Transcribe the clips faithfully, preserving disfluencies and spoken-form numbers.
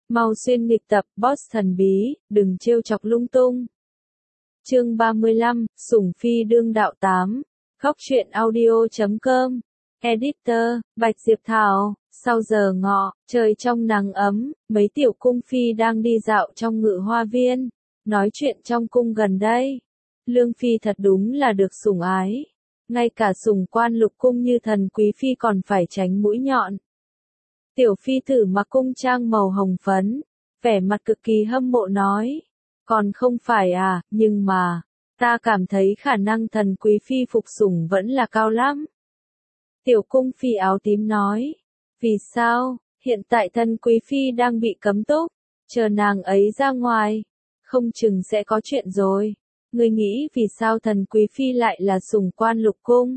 Mau xuyên nghịch tập, boss thần bí, đừng trêu chọc lung tung. Chương ba mươi lăm, Sủng Phi đương đạo tám. Khóc chuyện audio chấm com. Editor, Bạch Diệp Thảo. Sau giờ ngọ, trời trong nắng ấm, mấy tiểu cung phi đang đi dạo trong ngự hoa viên, nói chuyện trong cung gần đây. Lương Phi thật đúng là được sủng ái. Ngay cả sủng quan lục cung như thần quý phi còn phải tránh mũi nhọn. Tiểu phi tử mặc cung trang màu hồng phấn, vẻ mặt cực kỳ hâm mộ nói. Còn không phải à, nhưng mà, ta cảm thấy khả năng thần quý phi phục sủng vẫn là cao lắm. Tiểu cung phi áo tím nói. Vì sao, hiện tại thần quý phi đang bị cấm túc, chờ nàng ấy ra ngoài, không chừng sẽ có chuyện rồi. Ngươi nghĩ vì sao thần quý phi lại là sủng quan lục cung?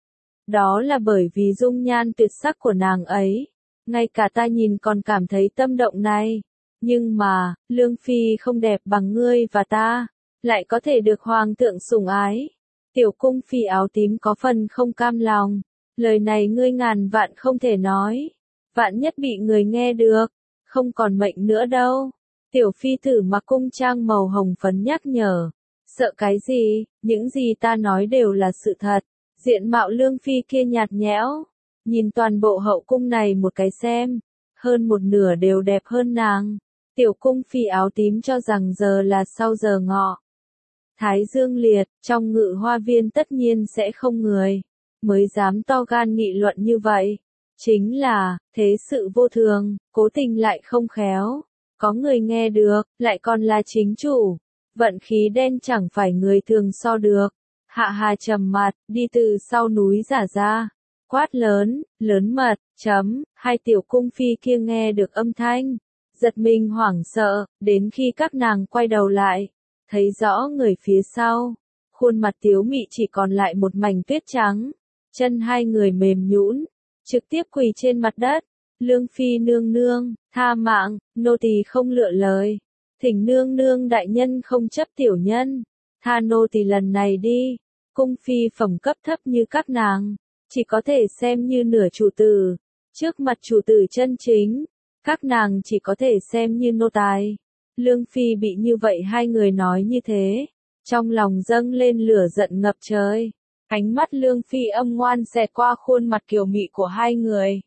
Đó là bởi vì dung nhan tuyệt sắc của nàng ấy. Ngay cả ta nhìn còn cảm thấy tâm động này. Nhưng mà, Lương Phi không đẹp bằng ngươi và ta, lại có thể được hoàng thượng sủng ái. Tiểu cung phi áo tím có phần không cam lòng. Lời này ngươi ngàn vạn không thể nói. Vạn nhất bị người nghe được, không còn mệnh nữa đâu. Tiểu phi tử mặc cung trang màu hồng phấn nhắc nhở. Sợ cái gì, những gì ta nói đều là sự thật. Diện mạo Lương Phi kia nhạt nhẽo. Nhìn toàn bộ hậu cung này một cái xem. Hơn một nửa đều đẹp hơn nàng. Tiểu cung phi áo tím cho rằng giờ là sau giờ ngọ. Thái dương liệt, trong ngự hoa viên tất nhiên sẽ không người. Mới dám to gan nghị luận như vậy. Chính là, thế sự vô thường, cố tình lại không khéo. Có người nghe được, lại còn là chính chủ. Vận khí đen chẳng phải người thường so được. Hạ Hà trầm mặt, đi từ sau núi giả ra. Quát lớn, lớn mật, chấm, hai tiểu cung phi kia nghe được âm thanh. Giật mình hoảng sợ, đến khi các nàng quay đầu lại. Thấy rõ người phía sau. Khuôn mặt tiếu mị chỉ còn lại một mảnh tuyết trắng. Chân hai người mềm nhũn, trực tiếp quỳ trên mặt đất. Lương Phi nương nương, tha mạng, nô tỳ không lựa lời. Thỉnh nương nương đại nhân không chấp tiểu nhân. Tha nô tỳ lần này đi. Cung phi phẩm cấp thấp như các nàng, chỉ có thể xem như nửa chủ tử. Trước mặt chủ tử chân chính, các nàng chỉ có thể xem như nô tài. Lương Phi bị như vậy hai người nói như thế. Trong lòng dâng lên lửa giận ngập trời. Ánh mắt Lương Phi âm ngoan xẹt qua khuôn mặt kiều mị của hai người.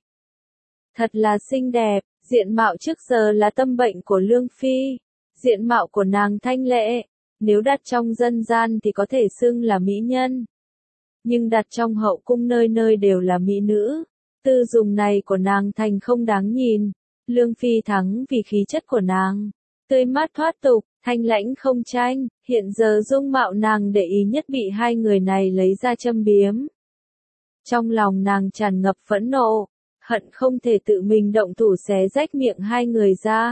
Thật là xinh đẹp, diện mạo trước giờ là tâm bệnh của Lương Phi. Diện mạo của nàng thanh lệ, nếu đặt trong dân gian thì có thể xưng là mỹ nhân. Nhưng đặt trong hậu cung nơi nơi đều là mỹ nữ. Tư dùng này của nàng thành không đáng nhìn. Lương Phi thắng vì khí chất của nàng. Tươi mát thoát tục, thanh lãnh không tranh, hiện giờ dung mạo nàng để ý nhất bị hai người này lấy ra châm biếm. Trong lòng nàng tràn ngập phẫn nộ, hận không thể tự mình động thủ xé rách miệng hai người ra.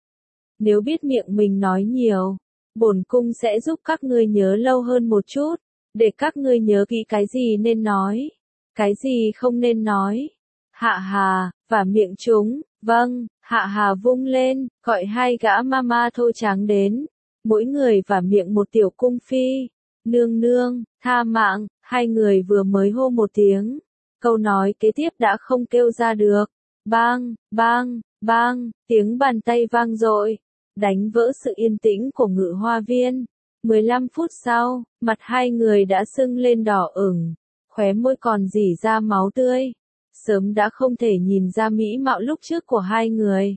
Nếu biết miệng mình nói nhiều, bổn cung sẽ giúp các ngươi nhớ lâu hơn một chút, để các ngươi nhớ kỹ cái gì nên nói, cái gì không nên nói. Hạ Hà, và miệng chúng, vâng, Hạ Hà vung lên, gọi hai gã mama thô tráng đến, mỗi người và miệng một tiểu cung phi. Nương nương, tha mạng, hai người vừa mới hô một tiếng, câu nói kế tiếp đã không kêu ra được. Bang, bang, bang, tiếng bàn tay vang dội, đánh vỡ sự yên tĩnh của ngự hoa viên. mười lăm phút sau, mặt hai người đã sưng lên đỏ ửng, khóe môi còn rỉ ra máu tươi. Sớm đã không thể nhìn ra mỹ mạo lúc trước của hai người.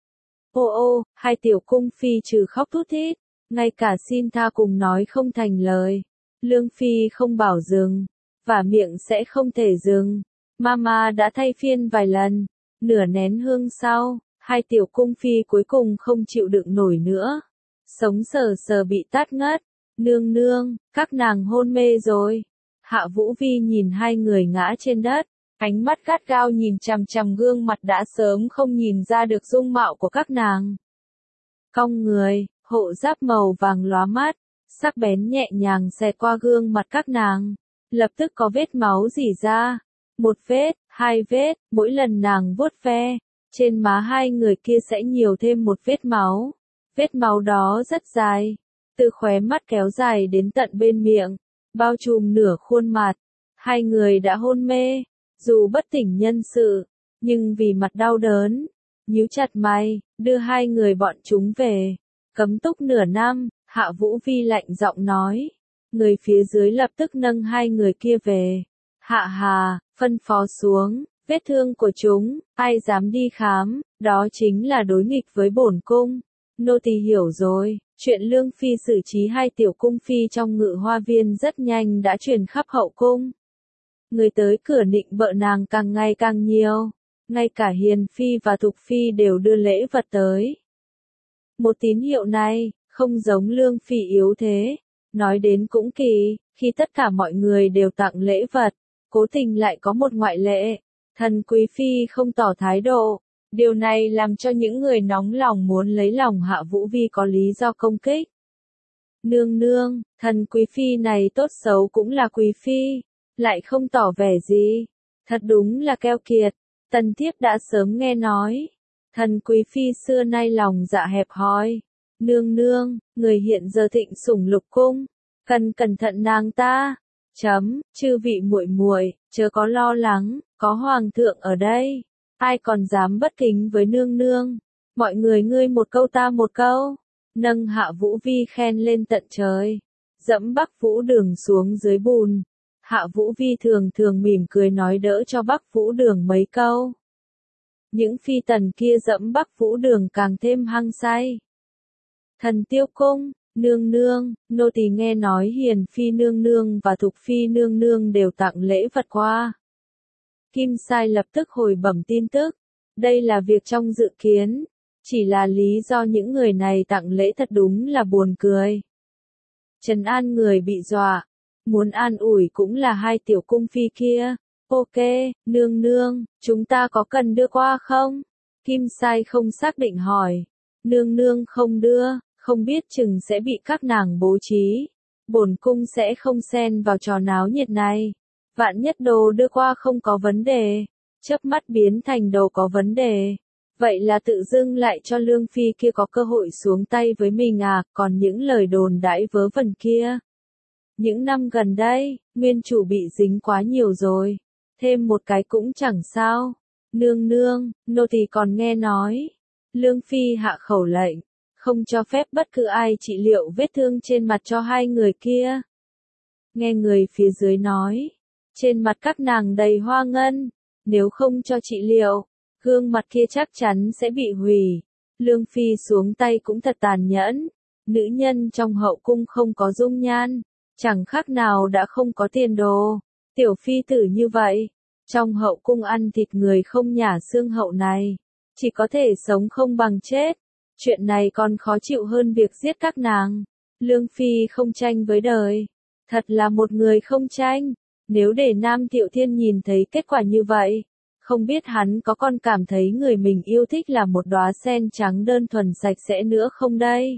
Ô ô, hai tiểu cung phi trừ khóc thút thít, ngay cả xin tha cùng nói không thành lời. Lương Phi không bảo dừng, và miệng sẽ không thể dừng. Mama đã thay phiên vài lần, nửa nén hương sau, hai tiểu cung phi cuối cùng không chịu đựng nổi nữa. Sống sờ sờ bị tát ngất. Nương nương, các nàng hôn mê rồi. Hạ Vũ Vi nhìn hai người ngã trên đất. Ánh mắt gắt gao nhìn chằm chằm gương mặt đã sớm không nhìn ra được dung mạo của các nàng. Cong người, hộ giáp màu vàng lóa mắt, sắc bén nhẹ nhàng xẹt qua gương mặt các nàng. Lập tức có vết máu rỉ ra. Một vết, hai vết, mỗi lần nàng vuốt ve, trên má hai người kia sẽ nhiều thêm một vết máu. Vết máu đó rất dài, từ khóe mắt kéo dài đến tận bên miệng, bao trùm nửa khuôn mặt. Hai người đã hôn mê. Dù bất tỉnh nhân sự, nhưng vì mặt đau đớn, nhíu chặt mày, đưa hai người bọn chúng về. Cấm túc nửa năm, Hạ Vũ Vi lạnh giọng nói. Người phía dưới lập tức nâng hai người kia về. Hạ Hà, phân phó xuống, vết thương của chúng, ai dám đi khám, đó chính là đối nghịch với bổn cung. Nô tỳ hiểu rồi, chuyện Lương Phi xử trí hai tiểu cung phi trong Ngự Hoa Viên rất nhanh đã truyền khắp hậu cung. Người tới cửa nịnh bợ nàng càng ngày càng nhiều, ngay cả Hiền Phi và Thục Phi đều đưa lễ vật tới. Một tín hiệu này, không giống Lương Phi yếu thế. Nói đến cũng kỳ, khi tất cả mọi người đều tặng lễ vật, cố tình lại có một ngoại lệ. Thần Quý Phi không tỏ thái độ. Điều này làm cho những người nóng lòng muốn lấy lòng Hạ Vũ Vi có lý do công kích. Nương nương, thần Quý Phi này tốt xấu cũng là Quý Phi, lại không tỏ vẻ gì. Thật đúng là keo kiệt. Tần thiếp đã sớm nghe nói. Thần Quý Phi xưa nay lòng dạ hẹp hòi. Nương nương, người hiện giờ thịnh sủng lục cung, cần cẩn thận nàng ta. Chấm, chư vị muội muội, chớ có lo lắng, có hoàng thượng ở đây, ai còn dám bất kính với nương nương. Mọi người ngươi một câu ta một câu, nâng Hạ Vũ Vi khen lên tận trời, dẫm Bắc Vũ Đường xuống dưới bùn. Hạ Vũ Vi thường thường mỉm cười nói đỡ cho Bắc Vũ Đường mấy câu. Những phi tần kia dẫm Bắc Vũ Đường càng thêm hăng say. Thần Tiêu Cung, nương nương, nô tỳ nghe nói Hiền Phi nương nương và Thục Phi nương nương đều tặng lễ vật qua. Kim Sai lập tức hồi bẩm tin tức. Đây là việc trong dự kiến. Chỉ là lý do những người này tặng lễ thật đúng là buồn cười. Trấn an người bị dọa. Muốn an ủi cũng là hai tiểu cung phi kia. Ok, nương nương, chúng ta có cần đưa qua không? Kim Sai không xác định hỏi. Nương nương không đưa, không biết chừng sẽ bị các nàng bố trí. Bổn cung sẽ không xen vào trò náo nhiệt này. Vạn nhất đồ đưa qua không có vấn đề, chớp mắt biến thành đồ có vấn đề. Vậy là tự dưng lại cho Lương Phi kia có cơ hội xuống tay với mình à, còn những lời đồn đãi vớ vẩn kia. Những năm gần đây, nguyên chủ bị dính quá nhiều rồi. Thêm một cái cũng chẳng sao. Nương nương, nô tỳ còn nghe nói. Lương Phi hạ khẩu lệnh, không cho phép bất cứ ai trị liệu vết thương trên mặt cho hai người kia. Nghe người phía dưới nói, trên mặt các nàng đầy hoa ngân, nếu không cho trị liệu, gương mặt kia chắc chắn sẽ bị hủy. Lương Phi xuống tay cũng thật tàn nhẫn, nữ nhân trong hậu cung không có dung nhan, chẳng khác nào đã không có tiền đồ. Tiểu phi tử như vậy, trong hậu cung ăn thịt người không nhả xương hậu này, chỉ có thể sống không bằng chết. Chuyện này còn khó chịu hơn việc giết các nàng. Lương Phi không tranh với đời, thật là một người không tranh. Nếu để Nam Thiệu Thiên nhìn thấy kết quả như vậy, không biết hắn có còn cảm thấy người mình yêu thích là một đóa sen trắng đơn thuần sạch sẽ nữa không đây?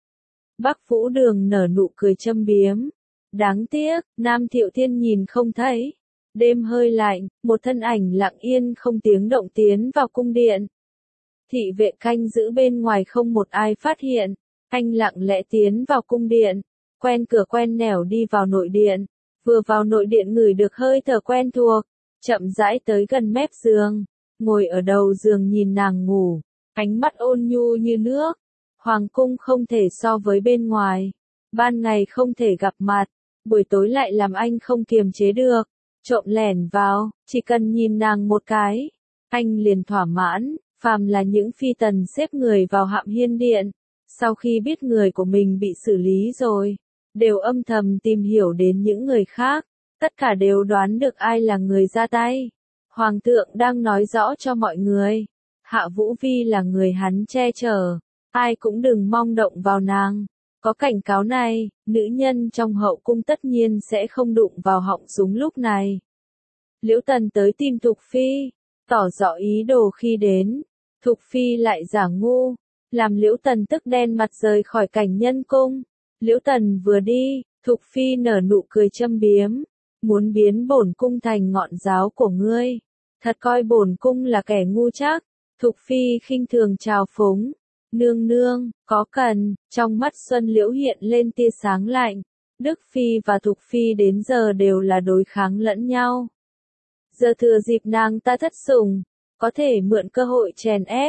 Bắc Vũ Đường nở nụ cười châm biếm. Đáng tiếc, Nam Thiệu Thiên nhìn không thấy. Đêm hơi lạnh, một thân ảnh lặng yên không tiếng động tiến vào cung điện. Thị vệ canh giữ bên ngoài không một ai phát hiện. Anh lặng lẽ tiến vào cung điện, quen cửa quen nẻo đi vào nội điện. Vừa vào nội điện ngửi được hơi thở quen thuộc, chậm rãi tới gần mép giường, ngồi ở đầu giường nhìn nàng ngủ, ánh mắt ôn nhu như nước. Hoàng cung không thể so với bên ngoài, ban ngày không thể gặp mặt, buổi tối lại làm anh không kiềm chế được, trộm lẻn vào, chỉ cần nhìn nàng một cái, anh liền thỏa mãn. Phàm là những phi tần xếp người vào Hạm Hiên Điện, sau khi biết người của mình bị xử lý rồi, đều âm thầm tìm hiểu đến những người khác, tất cả đều đoán được ai là người ra tay. Hoàng thượng đang nói rõ cho mọi người, Hạ Vũ Vi là người hắn che chở, ai cũng đừng mong động vào nàng. Có cảnh cáo này, nữ nhân trong hậu cung tất nhiên sẽ không đụng vào họng súng lúc này. Liễu Tần tới tìm Thục Phi, tỏ rõ ý đồ khi đến. Thục Phi lại giả ngu, làm Liễu Tần tức đen mặt rời khỏi cảnh nhân cung. Liễu Tần vừa đi, Thục Phi nở nụ cười châm biếm, muốn biến bổn cung thành ngọn giáo của ngươi, thật coi bổn cung là kẻ ngu chắc. Thục Phi khinh thường chào phúng, nương nương, có cần, trong mắt Xuân Liễu hiện lên tia sáng lạnh. Đức Phi và Thục Phi đến giờ đều là đối kháng lẫn nhau. Giờ thừa dịp nàng ta thất sủng, có thể mượn cơ hội chèn ép,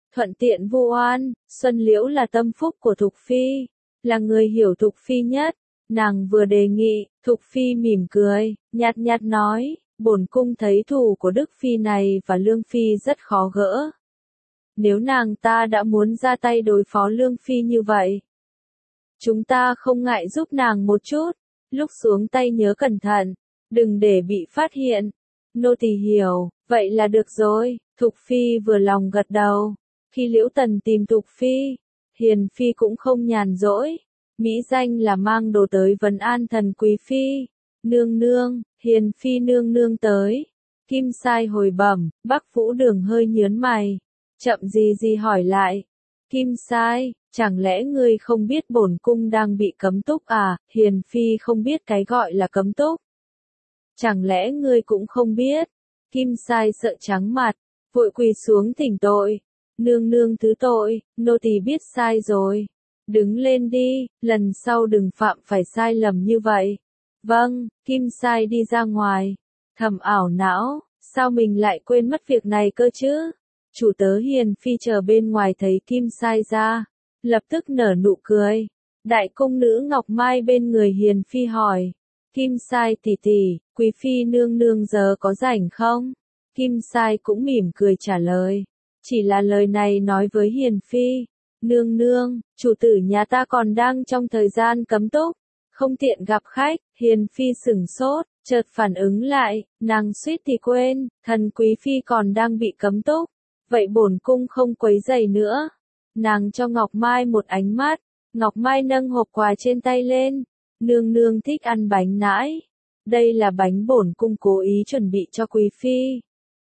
thuận tiện vu oan. Xuân Liễu là tâm phúc của Thục Phi, là người hiểu Thục Phi nhất. Nàng vừa đề nghị, Thục Phi mỉm cười, nhạt nhạt nói, bổn cung thấy thù của Đức Phi này và Lương Phi rất khó gỡ. Nếu nàng ta đã muốn ra tay đối phó Lương Phi như vậy, chúng ta không ngại giúp nàng một chút, lúc xuống tay nhớ cẩn thận, đừng để bị phát hiện. Nô tỳ hiểu, vậy là được rồi. Thục Phi vừa lòng gật đầu. Khi Liễu Tần tìm Thục Phi, Hiền Phi cũng không nhàn rỗi. Mỹ danh là mang đồ tới vấn an thần Quý Phi. Nương nương, Hiền Phi nương nương tới. Kim Sai hồi bẩm, Bắc Vũ Đường hơi nhớn mày. Chậm gì gì hỏi lại. Kim Sai, chẳng lẽ ngươi không biết bổn cung đang bị cấm túc à? Hiền Phi không biết cái gọi là cấm túc. Chẳng lẽ ngươi cũng không biết? Kim Sai sợ trắng mặt, vội quỳ xuống thỉnh tội. Nương nương thứ tội, nô tỳ biết sai rồi. Đứng lên đi, lần sau đừng phạm phải sai lầm như vậy. Vâng, Kim Sai đi ra ngoài. Thầm ảo não, sao mình lại quên mất việc này cơ chứ? Chủ tớ Hiền Phi chờ bên ngoài thấy Kim Sai ra, lập tức nở nụ cười. Đại cung nữ Ngọc Mai bên người Hiền Phi hỏi. Kim Sai tỷ tỷ, Quý Phi nương nương giờ có rảnh không? Kim Sai cũng mỉm cười trả lời. Chỉ là lời này nói với Hiền Phi. Nương nương, chủ tử nhà ta còn đang trong thời gian cấm túc, không tiện gặp khách. Hiền Phi sửng sốt, chợt phản ứng lại, nàng suýt thì quên, thần Quý Phi còn đang bị cấm túc. Vậy bổn cung không quấy rầy nữa. Nàng cho Ngọc Mai một ánh mắt. Ngọc Mai nâng hộp quà trên tay lên. Nương nương thích ăn bánh nãi. Đây là bánh bổn cung cố ý chuẩn bị cho Quý Phi.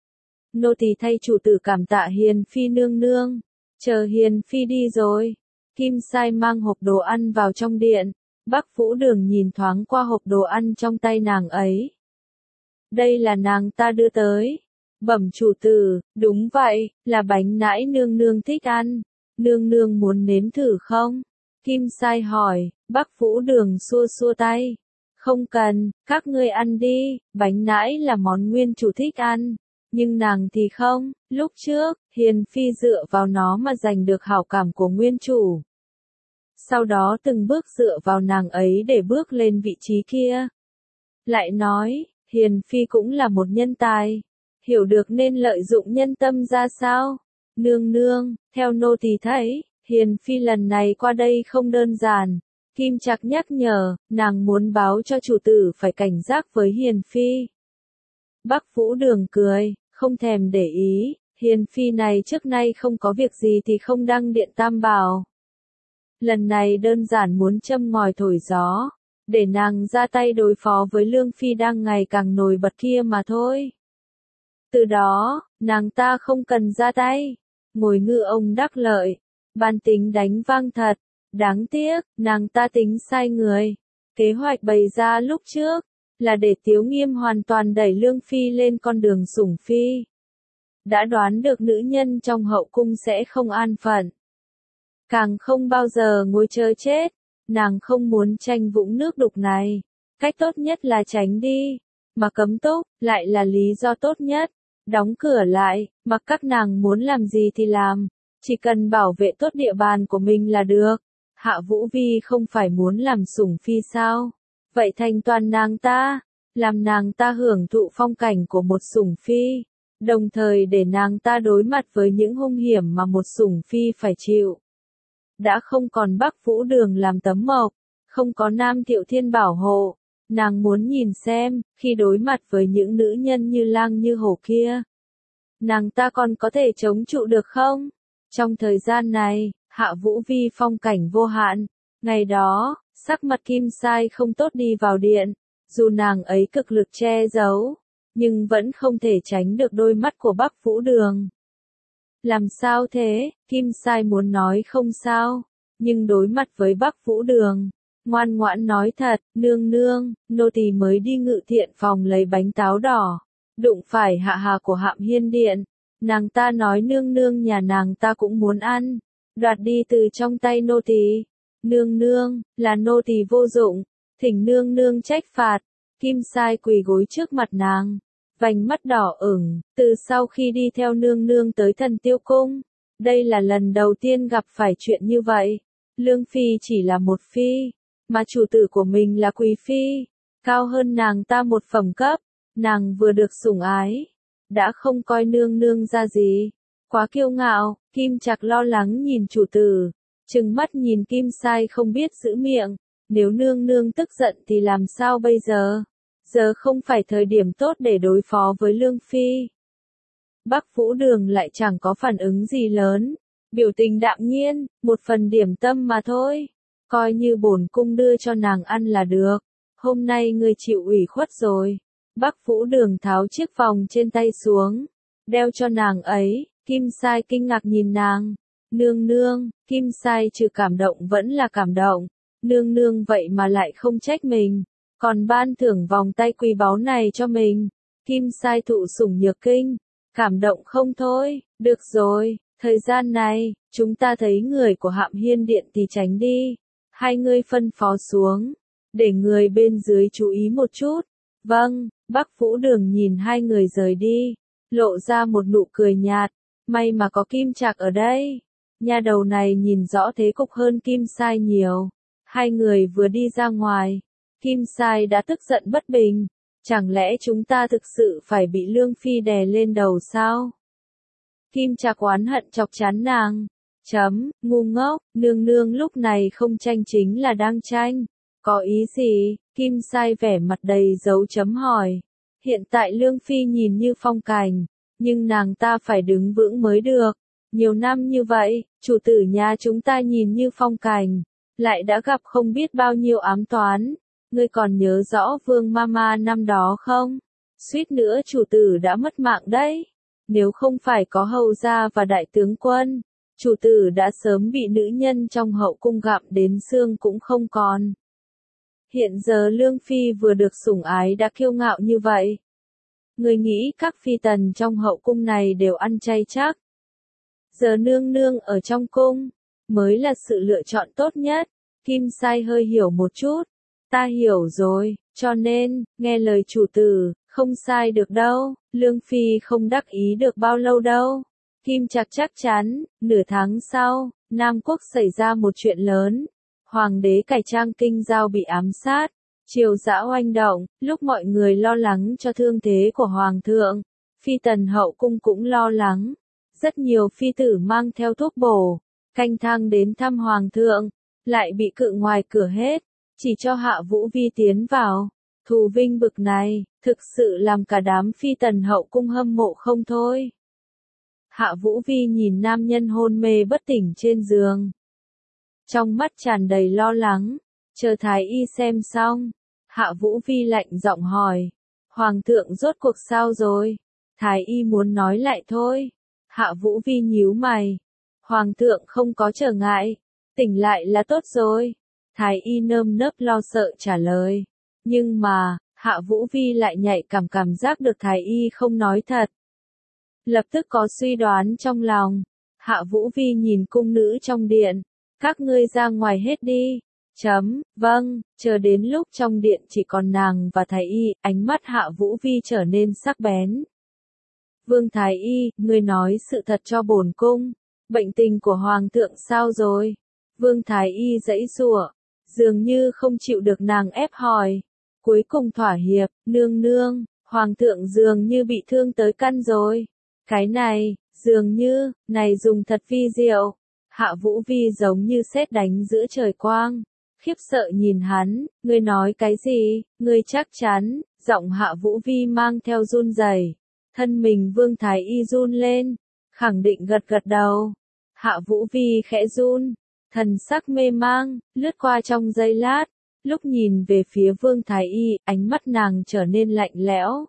Nô tỳ thay chủ tử cảm tạ Hiền Phi nương nương. Chờ Hiền Phi đi rồi. Kim Sai mang hộp đồ ăn vào trong điện. Bắc Vũ Đường nhìn thoáng qua hộp đồ ăn trong tay nàng ấy. Đây là nàng ta đưa tới. Bẩm chủ tử, đúng vậy, là bánh nãi nương nương thích ăn. Nương nương muốn nếm thử không? Kim Sai hỏi. Bắc Vũ Đường xua xua tay. Không cần, các ngươi ăn đi, bánh nãi là món nguyên chủ thích ăn. Nhưng nàng thì không, lúc trước, Hiền Phi dựa vào nó mà giành được hảo cảm của nguyên chủ. Sau đó từng bước dựa vào nàng ấy để bước lên vị trí kia. Lại nói, Hiền Phi cũng là một nhân tài, hiểu được nên lợi dụng nhân tâm ra sao. Nương nương, theo nô tỳ thấy, Hiền Phi lần này qua đây không đơn giản. Kim Trạc nhắc nhở, nàng muốn báo cho chủ tử phải cảnh giác với Hiền Phi. Bắc Vũ Đường cười, không thèm để ý, Hiền Phi này trước nay không có việc gì thì không đăng điện tam bảo. Lần này đơn giản muốn châm ngòi thổi gió, để nàng ra tay đối phó với Lương Phi đang ngày càng nổi bật kia mà thôi. Từ đó, nàng ta không cần ra tay, ngồi ngư ông đắc lợi, bản tính đánh vang thật. Đáng tiếc, nàng ta tính sai người. Kế hoạch bày ra lúc trước, là để Tiếu Nghiêm hoàn toàn đẩy Lương Phi lên con đường sủng phi. Đã đoán được nữ nhân trong hậu cung sẽ không an phận. Càng không bao giờ ngồi chờ chết, nàng không muốn tranh vũng nước đục này. Cách tốt nhất là tránh đi, mà cấm túc, lại là lý do tốt nhất. Đóng cửa lại, mặc các nàng muốn làm gì thì làm, chỉ cần bảo vệ tốt địa bàn của mình là được. Hạ Vũ Vi không phải muốn làm sủng phi sao? Vậy thành toàn nàng ta, làm nàng ta hưởng thụ phong cảnh của một sủng phi, đồng thời để nàng ta đối mặt với những hung hiểm mà một sủng phi phải chịu. Đã không còn Bắc Vũ Đường làm tấm mộc, không có Nam Thiệu Thiên bảo hộ, nàng muốn nhìn xem, khi đối mặt với những nữ nhân như lang như hổ kia, nàng ta còn có thể chống trụ được không? Trong thời gian này, Hạ Vũ Vi phong cảnh vô hạn. Ngày đó, sắc mặt Kim Sai không tốt đi vào điện, dù nàng ấy cực lực che giấu, nhưng vẫn không thể tránh được đôi mắt của Bắc Vũ Đường. Làm sao thế? Kim Sai muốn nói không sao, nhưng đối mặt với Bắc Vũ Đường, ngoan ngoãn nói thật, nương nương, nô tỳ mới đi ngự thiện phòng lấy bánh táo đỏ, đụng phải hạ hà của Hạm Hiên Điện, nàng ta nói nương nương nhà nàng ta cũng muốn ăn. Đoạt đi từ trong tay nô tỳ. Nương nương, là nô tỳ vô dụng, thỉnh nương nương trách phạt. Kim Sai quỳ gối trước mặt nàng, vành mắt đỏ ửng, từ sau khi đi theo nương nương tới Thần Tiêu Cung, Đây là lần đầu tiên gặp phải chuyện như vậy. Lương Phi chỉ là một phi, mà chủ tử của mình là quý phi, cao hơn nàng ta một phẩm cấp, nàng vừa được sủng ái, đã không coi nương nương ra gì, quá kiêu ngạo. Kim Trạc lo lắng nhìn chủ tử, trừng mắt nhìn Kim Sai không biết giữ miệng, nếu nương nương tức giận thì làm sao bây giờ? Giờ không phải thời điểm tốt để đối phó với Lương Phi. Bắc Vũ Đường lại chẳng có phản ứng gì lớn, biểu tình đạm nhiên, một phần điểm tâm mà thôi, coi như bổn cung đưa cho nàng ăn là được, hôm nay ngươi chịu ủy khuất rồi. Bắc Vũ Đường tháo chiếc vòng trên tay xuống, đeo cho nàng ấy. Kim Sai kinh ngạc nhìn nàng, nương nương. Kim Sai trừ cảm động vẫn là cảm động, nương nương vậy mà lại không trách mình, còn ban thưởng vòng tay quý báu này cho mình. Kim Sai thụ sủng nhược kinh, cảm động không thôi. Được rồi, thời gian này, chúng ta thấy người của Hạm Hiên Điện thì tránh đi, hai người phân phó xuống, để người bên dưới chú ý một chút. Vâng. Bắc Vũ Đường nhìn hai người rời đi, lộ ra một nụ cười nhạt, may mà có Kim Trạc ở đây. Nha đầu này nhìn rõ thế cục hơn Kim Sai nhiều. Hai người vừa đi ra ngoài, Kim Sai đã tức giận bất bình, chẳng lẽ chúng ta thực sự phải bị Lương Phi đè lên đầu sao? Kim Trạc oán hận chọc chán nàng, chấm, ngu ngốc, nương nương lúc này không tranh chính là đang tranh, có ý gì? Kim Sai vẻ mặt đầy dấu chấm hỏi. Hiện tại Lương Phi nhìn như phong cảnh, nhưng nàng ta phải đứng vững mới được. Nhiều năm như vậy, chủ tử nhà chúng ta nhìn như phong cảnh, lại đã gặp không biết bao nhiêu ám toán. Ngươi còn nhớ rõ Vương Mama năm đó không? Suýt nữa chủ tử đã mất mạng đấy. Nếu không phải có hầu gia và đại tướng quân, chủ tử đã sớm bị nữ nhân trong hậu cung gặm đến xương cũng không còn. Hiện giờ Lương Phi vừa được sủng ái đã kiêu ngạo như vậy. Người nghĩ các phi tần trong hậu cung này đều ăn chay chắc. Giờ nương nương ở trong cung, mới là sự lựa chọn tốt nhất. Kim Sai hơi hiểu một chút. Ta hiểu rồi, cho nên, nghe lời chủ tử, không sai được đâu. Lương Phi không đắc ý được bao lâu đâu. Kim Trạc chắc chắn, nửa tháng sau, Nam Quốc xảy ra một chuyện lớn. Hoàng đế cải trang kinh giao bị ám sát, triều dã oanh động, lúc mọi người lo lắng cho thương thế của Hoàng thượng, phi tần hậu cung cũng lo lắng. Rất nhiều phi tử mang theo thuốc bổ, canh thang đến thăm Hoàng thượng, lại bị cự ngoài cửa hết, chỉ cho Hạ Vũ Vi tiến vào. Thù vinh bực này, thực sự làm cả đám phi tần hậu cung hâm mộ không thôi. Hạ Vũ Vi nhìn nam nhân hôn mê bất tỉnh trên giường, trong mắt tràn đầy lo lắng, chờ Thái Y xem xong, Hạ Vũ Vi lạnh giọng hỏi, Hoàng thượng rốt cuộc sao rồi? Thái Y muốn nói lại thôi. Hạ Vũ Vi nhíu mày, Hoàng thượng không có trở ngại, tỉnh lại là tốt rồi. Thái Y nơm nớp lo sợ trả lời, nhưng mà, Hạ Vũ Vi lại nhạy cảm cảm giác được Thái Y không nói thật. Lập tức có suy đoán trong lòng, Hạ Vũ Vi nhìn cung nữ trong điện, các ngươi ra ngoài hết đi. Chấm, vâng, chờ đến lúc trong điện chỉ còn nàng và Thái Y, ánh mắt Hạ Vũ Vi trở nên sắc bén. Vương Thái Y, ngươi nói sự thật cho bổn cung, bệnh tình của Hoàng thượng sao rồi? Vương Thái Y giãy giụa, dường như không chịu được nàng ép hỏi. Cuối cùng thỏa hiệp, nương nương, Hoàng thượng dường như bị thương tới căn rồi. Cái này, dường như, này dùng thật vi diệu. Hạ Vũ Vi giống như sét đánh giữa trời quang, khiếp sợ nhìn hắn, ngươi nói cái gì, ngươi chắc chắn? Giọng Hạ Vũ Vi mang theo run rẩy, thân mình Vương Thái Y run lên, khẳng định gật gật đầu. Hạ Vũ Vi khẽ run, thần sắc mê mang, lướt qua trong giây lát, lúc nhìn về phía Vương Thái Y, ánh mắt nàng trở nên lạnh lẽo.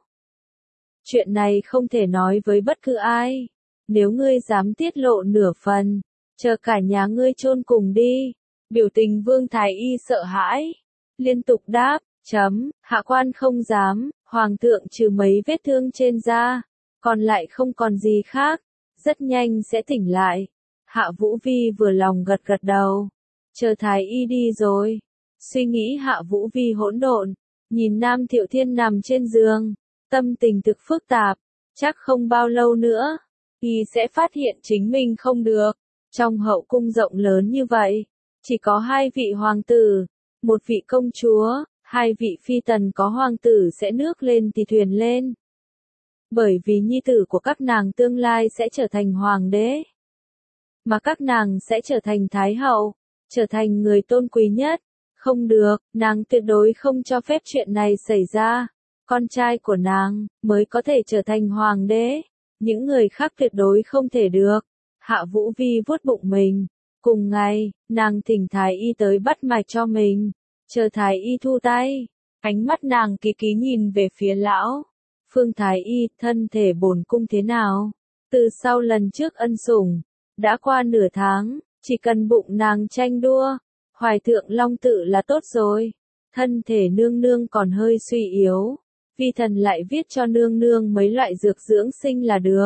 Chuyện này không thể nói với bất cứ ai, nếu ngươi dám tiết lộ nửa phần, chờ cả nhà ngươi chôn cùng đi. Biểu tình Vương Thái Y sợ hãi, liên tục đáp, chấm, hạ quan không dám. Hoàng thượng trừ mấy vết thương trên da, còn lại không còn gì khác, rất nhanh sẽ tỉnh lại. Hạ Vũ Vi vừa lòng gật gật đầu, chờ Thái Y đi rồi. Suy nghĩ Hạ Vũ Vi hỗn độn, nhìn Nam Thiệu Thiên nằm trên giường, tâm tình thực phức tạp, chắc không bao lâu nữa, y sẽ phát hiện chính mình không được. Trong hậu cung rộng lớn như vậy, chỉ có hai vị hoàng tử, một vị công chúa, hai vị phi tần có hoàng tử sẽ nước lên thì thuyền lên. Bởi vì nhi tử của các nàng tương lai sẽ trở thành hoàng đế, mà các nàng sẽ trở thành thái hậu, trở thành người tôn quý nhất. Không được, nàng tuyệt đối không cho phép chuyện này xảy ra. Con trai của nàng mới có thể trở thành hoàng đế, những người khác tuyệt đối không thể được. Hạ Vũ Vi vuốt bụng mình. Cùng ngày, nàng thỉnh thái y tới bắt mạch cho mình. Chờ thái y thu tay, ánh mắt nàng kỳ ký nhìn về phía lão Phương thái y, thân thể bổn cung thế nào? Từ sau lần trước ân sủng, đã qua nửa tháng, chỉ cần bụng nàng tranh đua, hoài thượng long tự là tốt rồi. Thân thể nương nương còn hơi suy yếu, vi thần lại viết cho nương nương mấy loại dược dưỡng sinh là được.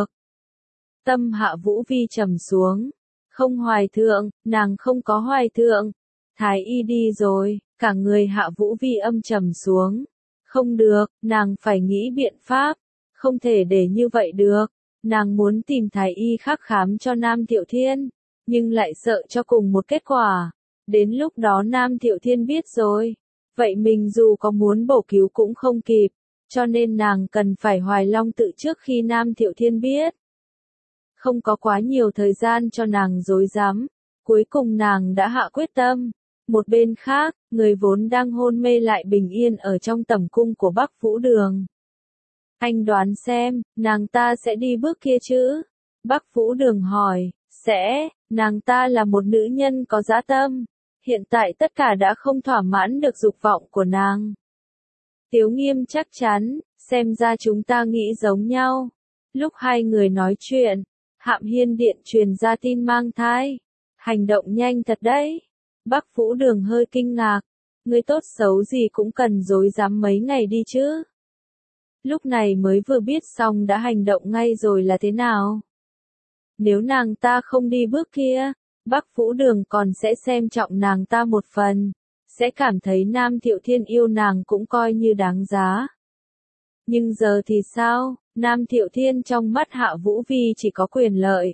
Tâm Hạ Vũ Vi trầm xuống. Không hoài thượng, nàng không có hoài thượng. Thái y đi rồi, cả người Hạ Vũ Vi âm trầm xuống. Không được, nàng phải nghĩ biện pháp. Không thể để như vậy được. Nàng muốn tìm thái y khác khám cho Nam Thiệu Thiên, nhưng lại sợ cho cùng một kết quả. Đến lúc đó Nam Thiệu Thiên biết rồi, vậy mình dù có muốn bổ cứu cũng không kịp, cho nên nàng cần phải hoài long tự trước khi Nam Thiệu Thiên biết. Không có quá nhiều thời gian cho nàng dối dám, cuối cùng nàng đã hạ quyết tâm. Một bên khác, người vốn đang hôn mê lại bình yên ở trong tẩm cung của Bắc Vũ Đường. Anh đoán xem, nàng ta sẽ đi bước kia chứ? Bắc Vũ Đường hỏi. Sẽ, nàng ta là một nữ nhân có dã tâm. Hiện tại tất cả đã không thỏa mãn được dục vọng của nàng. Tiếu Nghiêm chắc chắn, xem ra chúng ta nghĩ giống nhau. Lúc hai người nói chuyện, Hạm Hiên Điện truyền ra tin mang thai. Hành động nhanh thật đấy. Bắc Vũ Đường hơi kinh ngạc. Người tốt xấu gì cũng cần dối dám mấy ngày đi chứ. Lúc này mới vừa biết xong đã hành động ngay rồi là thế nào? Nếu nàng ta không đi bước kia, Bắc Vũ Đường còn sẽ xem trọng nàng ta một phần, sẽ cảm thấy Nam Thiệu Thiên yêu nàng cũng coi như đáng giá. Nhưng giờ thì sao? Nam Thiệu Thiên trong mắt Hạ Vũ Vi chỉ có quyền lợi.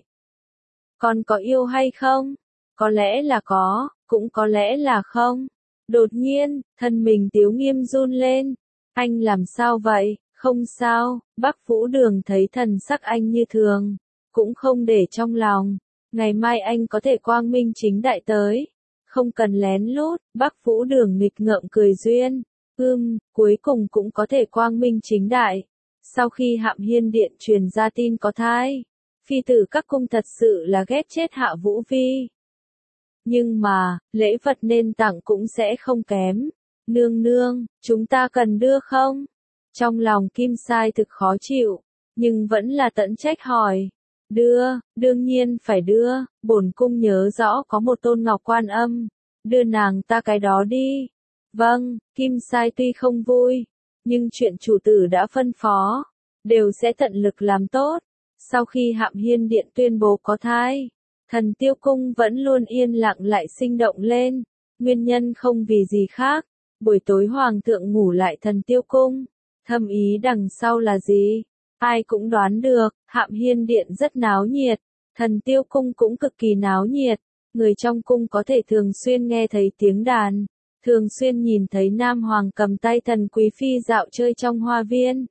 Còn có yêu hay không? Có lẽ là có, cũng có lẽ là không. Đột nhiên, thân mình Tiếu Nghiêm run lên. Anh làm sao vậy? Không sao. Bắc Vũ Đường thấy thần sắc anh như thường, cũng không để trong lòng. Ngày mai anh có thể quang minh chính đại tới, không cần lén lút. Bắc Vũ Đường nghịch ngợm cười duyên. Ưm, cuối cùng cũng có thể quang minh chính đại. Sau khi Hạm Hiên Điện truyền ra tin có thai, phi tử các cung thật sự là ghét chết Hạ Vũ Vi. Nhưng mà, lễ vật nên tặng cũng sẽ không kém. Nương nương, chúng ta cần đưa không? Trong lòng Kim Sai thực khó chịu, nhưng vẫn là tận trách hỏi. Đưa, đương nhiên phải đưa, bổn cung nhớ rõ có một tôn ngọc quan âm, đưa nàng ta cái đó đi. Vâng, Kim Sai tuy không vui, nhưng chuyện chủ tử đã phân phó, đều sẽ tận lực làm tốt. Sau khi Hạm Hiên Điện tuyên bố có thai, Thần Tiêu Cung vẫn luôn yên lặng lại sinh động lên, nguyên nhân không vì gì khác. Buổi tối Hoàng thượng ngủ lại Thần Tiêu Cung, thâm ý đằng sau là gì? Ai cũng đoán được. Hạm Hiên Điện rất náo nhiệt, Thần Tiêu Cung cũng cực kỳ náo nhiệt. Người trong cung có thể thường xuyên nghe thấy tiếng đàn, thường xuyên nhìn thấy Nam Hoàng cầm tay Thần Quý Phi dạo chơi trong hoa viên.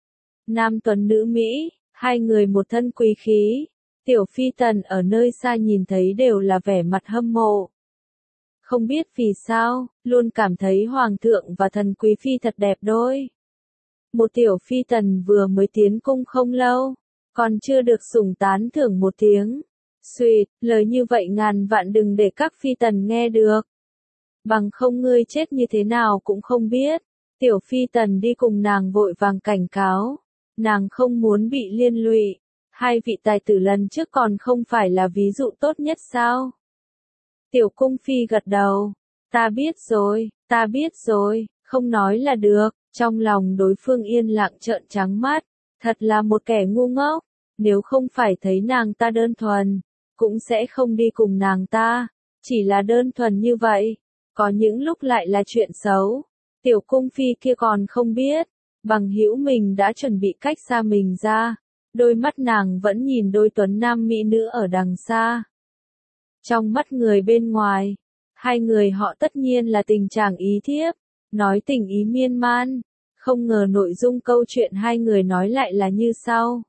Nam tuấn nữ Mỹ, hai người một thân quý khí. Tiểu Phi Tần ở nơi xa nhìn thấy đều là vẻ mặt hâm mộ. Không biết vì sao, luôn cảm thấy Hoàng thượng và Thần Quý Phi thật đẹp đôi. Một Tiểu Phi Tần vừa mới tiến cung không lâu, còn chưa được sủng tán thưởng một tiếng. Xuyệt, lời như vậy ngàn vạn đừng để các Phi Tần nghe được. Bằng không ngươi chết như thế nào cũng không biết. Tiểu Phi Tần đi cùng nàng vội vàng cảnh cáo. Nàng không muốn bị liên lụy. Hai vị tài tử lần trước còn không phải là ví dụ tốt nhất sao? Tiểu Cung Phi gật đầu. Ta biết rồi, ta biết rồi, không nói là được. Trong lòng đối phương yên lặng trợn trắng mắt. Thật là một kẻ ngu ngốc. Nếu không phải thấy nàng ta đơn thuần, cũng sẽ không đi cùng nàng ta. Chỉ là đơn thuần như vậy. Có những lúc lại là chuyện xấu. Tiểu Cung Phi kia còn không biết. Bằng hữu mình đã chuẩn bị cách xa mình ra. đôi mắt nàng vẫn nhìn đôi tuấn nam mỹ nữ ở đằng xa. Trong mắt người bên ngoài, hai người họ tất nhiên là tình chàng ý thiếp, nói tình ý miên man, không ngờ nội dung câu chuyện hai người nói lại là như sau.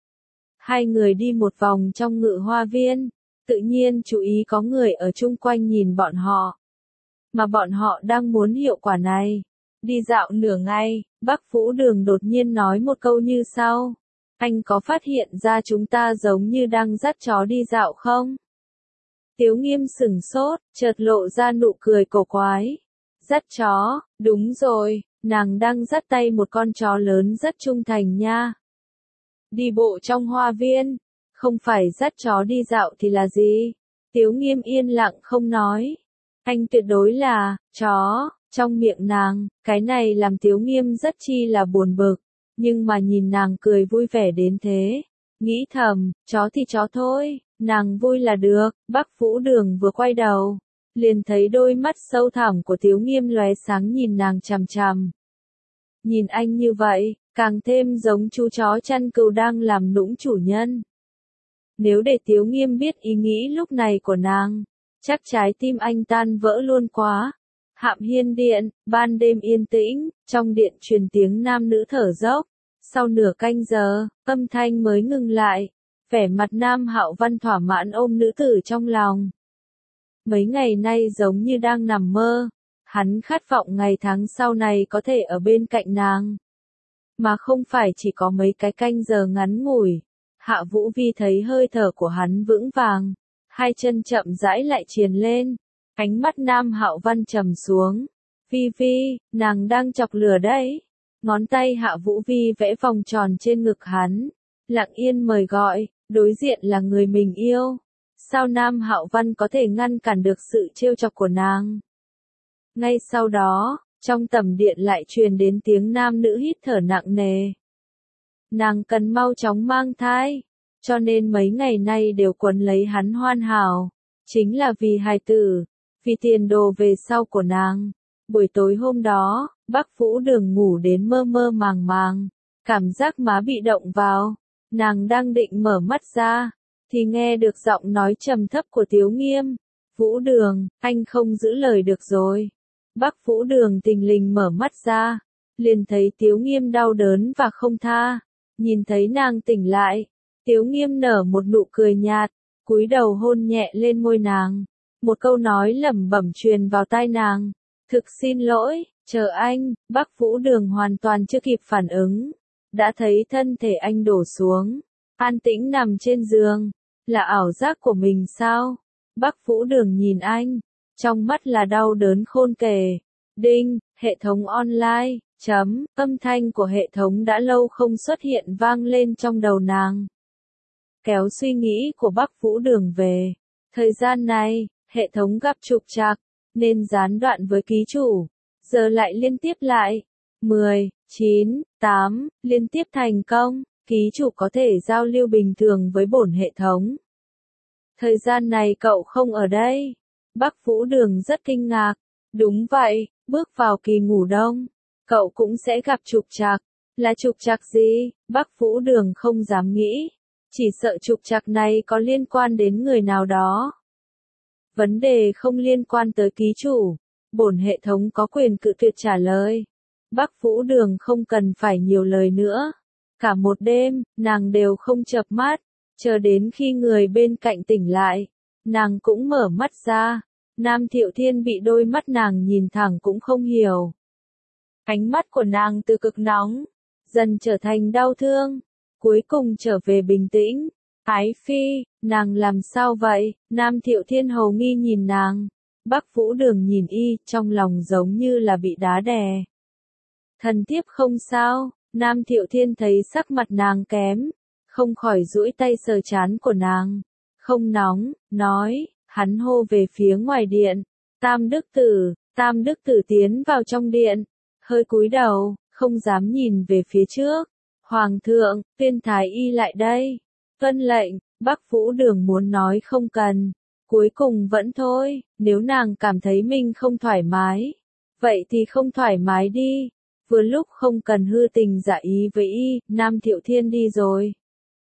Hai người đi một vòng trong ngự hoa viên, tự nhiên chú ý có người ở chung quanh nhìn bọn họ. Mà bọn họ đang muốn hiệu quả này. Đi dạo nửa ngày, Bắc Vũ Đường đột nhiên nói một câu như sau. Anh có phát hiện ra chúng ta giống như đang dắt chó đi dạo không? Tiếu Nghiêm sửng sốt, chợt lộ ra nụ cười cổ quái. Dắt chó, đúng rồi, nàng đang dắt tay một con chó lớn rất trung thành nha. Đi bộ trong hoa viên, không phải dắt chó đi dạo thì là gì? Tiếu Nghiêm yên lặng không nói. Anh tuyệt đối là, chó, trong miệng nàng, cái này làm Tiếu Nghiêm rất chi là buồn bực, nhưng mà nhìn nàng cười vui vẻ đến thế. Nghĩ thầm, chó thì chó thôi, nàng vui là được. Bắc Vũ Đường vừa quay đầu, liền thấy đôi mắt sâu thẳm của Tiếu Nghiêm lóe sáng nhìn nàng chằm chằm. Nhìn anh như vậy, càng thêm giống chú chó chăn cừu đang làm nũng chủ nhân. Nếu để Tiếu Nghiêm biết ý nghĩ lúc này của nàng, chắc trái tim anh tan vỡ luôn quá. Hạm Hiên Điện, ban đêm yên tĩnh, trong điện truyền tiếng nam nữ thở dốc. Sau nửa canh giờ, âm thanh mới ngừng lại. Vẻ mặt Nam Hạo Văn thỏa mãn ôm nữ tử trong lòng. Mấy ngày nay giống như đang nằm mơ. Hắn khát vọng ngày tháng sau này có thể ở bên cạnh nàng. Mà không phải chỉ có mấy cái canh giờ ngắn ngủi. Hạ Vũ Vi thấy hơi thở của hắn vững vàng. Hai chân chậm rãi lại triền lên. Ánh mắt Nam Hạo Văn trầm xuống. Vi Vi, nàng đang chọc lửa đấy. Ngón tay Hạ Vũ Vi vẽ vòng tròn trên ngực hắn. Lặng yên mời gọi, đối diện là người mình yêu. Sao Nam Hạo Văn có thể ngăn cản được sự trêu chọc của nàng? Ngay sau đó, trong tầm điện lại truyền đến tiếng nam nữ hít thở nặng nề. Nàng cần mau chóng mang thai, cho nên mấy ngày nay đều quấn lấy hắn hoàn hảo. Chính là vì hài tử, vì tiền đồ về sau của nàng. Buổi tối hôm đó, Bắc Vũ Đường ngủ đến mơ mơ màng màng, cảm giác má bị động vào. Nàng đang định mở mắt ra, thì nghe được giọng nói trầm thấp của Tiếu Nghiêm. Vũ Đường, anh không giữ lời được rồi. Bắc Vũ Đường tình lình mở mắt ra, liền thấy Tiếu Nghiêm đau đớn và không tha. Nhìn thấy nàng tỉnh lại, Tiếu Nghiêm nở một nụ cười nhạt, cúi đầu hôn nhẹ lên môi nàng. Một câu nói lẩm bẩm truyền vào tai nàng. Thực xin lỗi, chờ anh. Bắc Vũ Đường hoàn toàn chưa kịp phản ứng. Đã thấy thân thể anh đổ xuống, an tĩnh nằm trên giường. Là ảo giác của mình sao? Bắc Vũ Đường nhìn anh, trong mắt là đau đớn khôn kể. Đinh, hệ thống online, chấm, âm thanh của hệ thống đã lâu không xuất hiện vang lên trong đầu nàng. Kéo suy nghĩ của Bắc Vũ Đường về. Thời gian này, hệ thống gặp trục trặc, nên gián đoạn với ký chủ. Giờ lại liên tiếp lại. mười, chín, tám, liên tiếp thành công. Ký chủ có thể giao lưu bình thường với bổn hệ thống. Thời gian này cậu không ở đây. Bắc Vũ Đường rất kinh ngạc. Đúng vậy, bước vào kỳ ngủ đông, cậu cũng sẽ gặp trục trặc. Là trục trặc gì? Bắc Vũ Đường không dám nghĩ. Chỉ sợ trục trặc này có liên quan đến người nào đó. Vấn đề không liên quan tới ký chủ. Bổn hệ thống có quyền cự tuyệt trả lời. Bắc Vũ Đường không cần phải nhiều lời nữa. Cả một đêm, nàng đều không chợp mắt. Chờ đến khi người bên cạnh tỉnh lại, nàng cũng mở mắt ra. Nam Thiệu Thiên bị đôi mắt nàng nhìn thẳng cũng không hiểu. Ánh mắt của nàng từ cực nóng, dần trở thành đau thương, cuối cùng trở về bình tĩnh. Ái Phi, nàng làm sao vậy? Nam Thiệu Thiên hầu nghi nhìn nàng. Bắc Vũ Đường nhìn y, trong lòng giống như là bị đá đè. Thần thiếp không sao. Nam Thiệu Thiên thấy sắc mặt nàng kém, không khỏi duỗi tay sờ trán của nàng. Không nóng, nói, hắn hô về phía ngoài điện. Tam Đức Tử, Tam Đức Tử tiến vào trong điện, hơi cúi đầu, không dám nhìn về phía trước. Hoàng thượng, Tuyên Thái Y lại đây. Tuân lệnh. Bắc Vũ Đường muốn nói không cần, cuối cùng vẫn thôi. Nếu nàng cảm thấy mình không thoải mái, vậy thì không thoải mái đi. Vừa lúc không cần hư tình giả ý với y. Nam Thiệu Thiên đi rồi.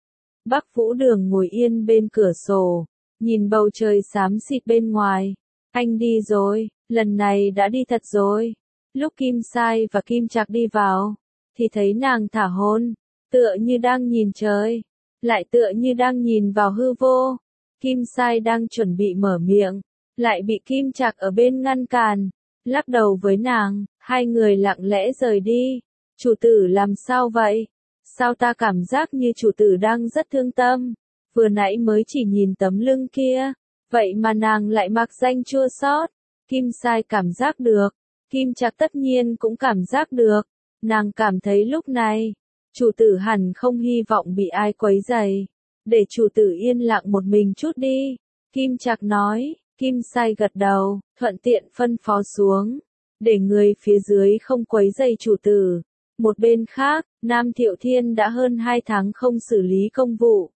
Bắc Vũ Đường ngồi yên bên cửa sổ, nhìn bầu trời xám xịt bên ngoài. Anh đi rồi, lần này đã đi thật rồi. Lúc Kim Sai và Kim Trạc đi vào, thì thấy nàng thả hôn, tựa như đang nhìn trời, lại tựa như đang nhìn vào hư vô. Kim Sai đang chuẩn bị mở miệng, lại bị Kim Trạc ở bên ngăn cản, lắc đầu với nàng, hai người lặng lẽ rời đi. Chủ tử làm sao vậy? Sao ta cảm giác như chủ tử đang rất thương tâm, vừa nãy mới chỉ nhìn tấm lưng kia, vậy mà nàng lại mặc danh chua xót. Kim Sai cảm giác được, Kim Trạc tất nhiên cũng cảm giác được, nàng cảm thấy lúc này, chủ tử hẳn không hy vọng bị ai quấy rầy, để chủ tử yên lặng một mình chút đi. Kim Trạc nói, Kim Sai gật đầu, thuận tiện phân phó xuống, để người phía dưới không quấy rầy chủ tử. Một bên khác, Nam Thiệu Thiên đã hơn hai tháng không xử lý công vụ.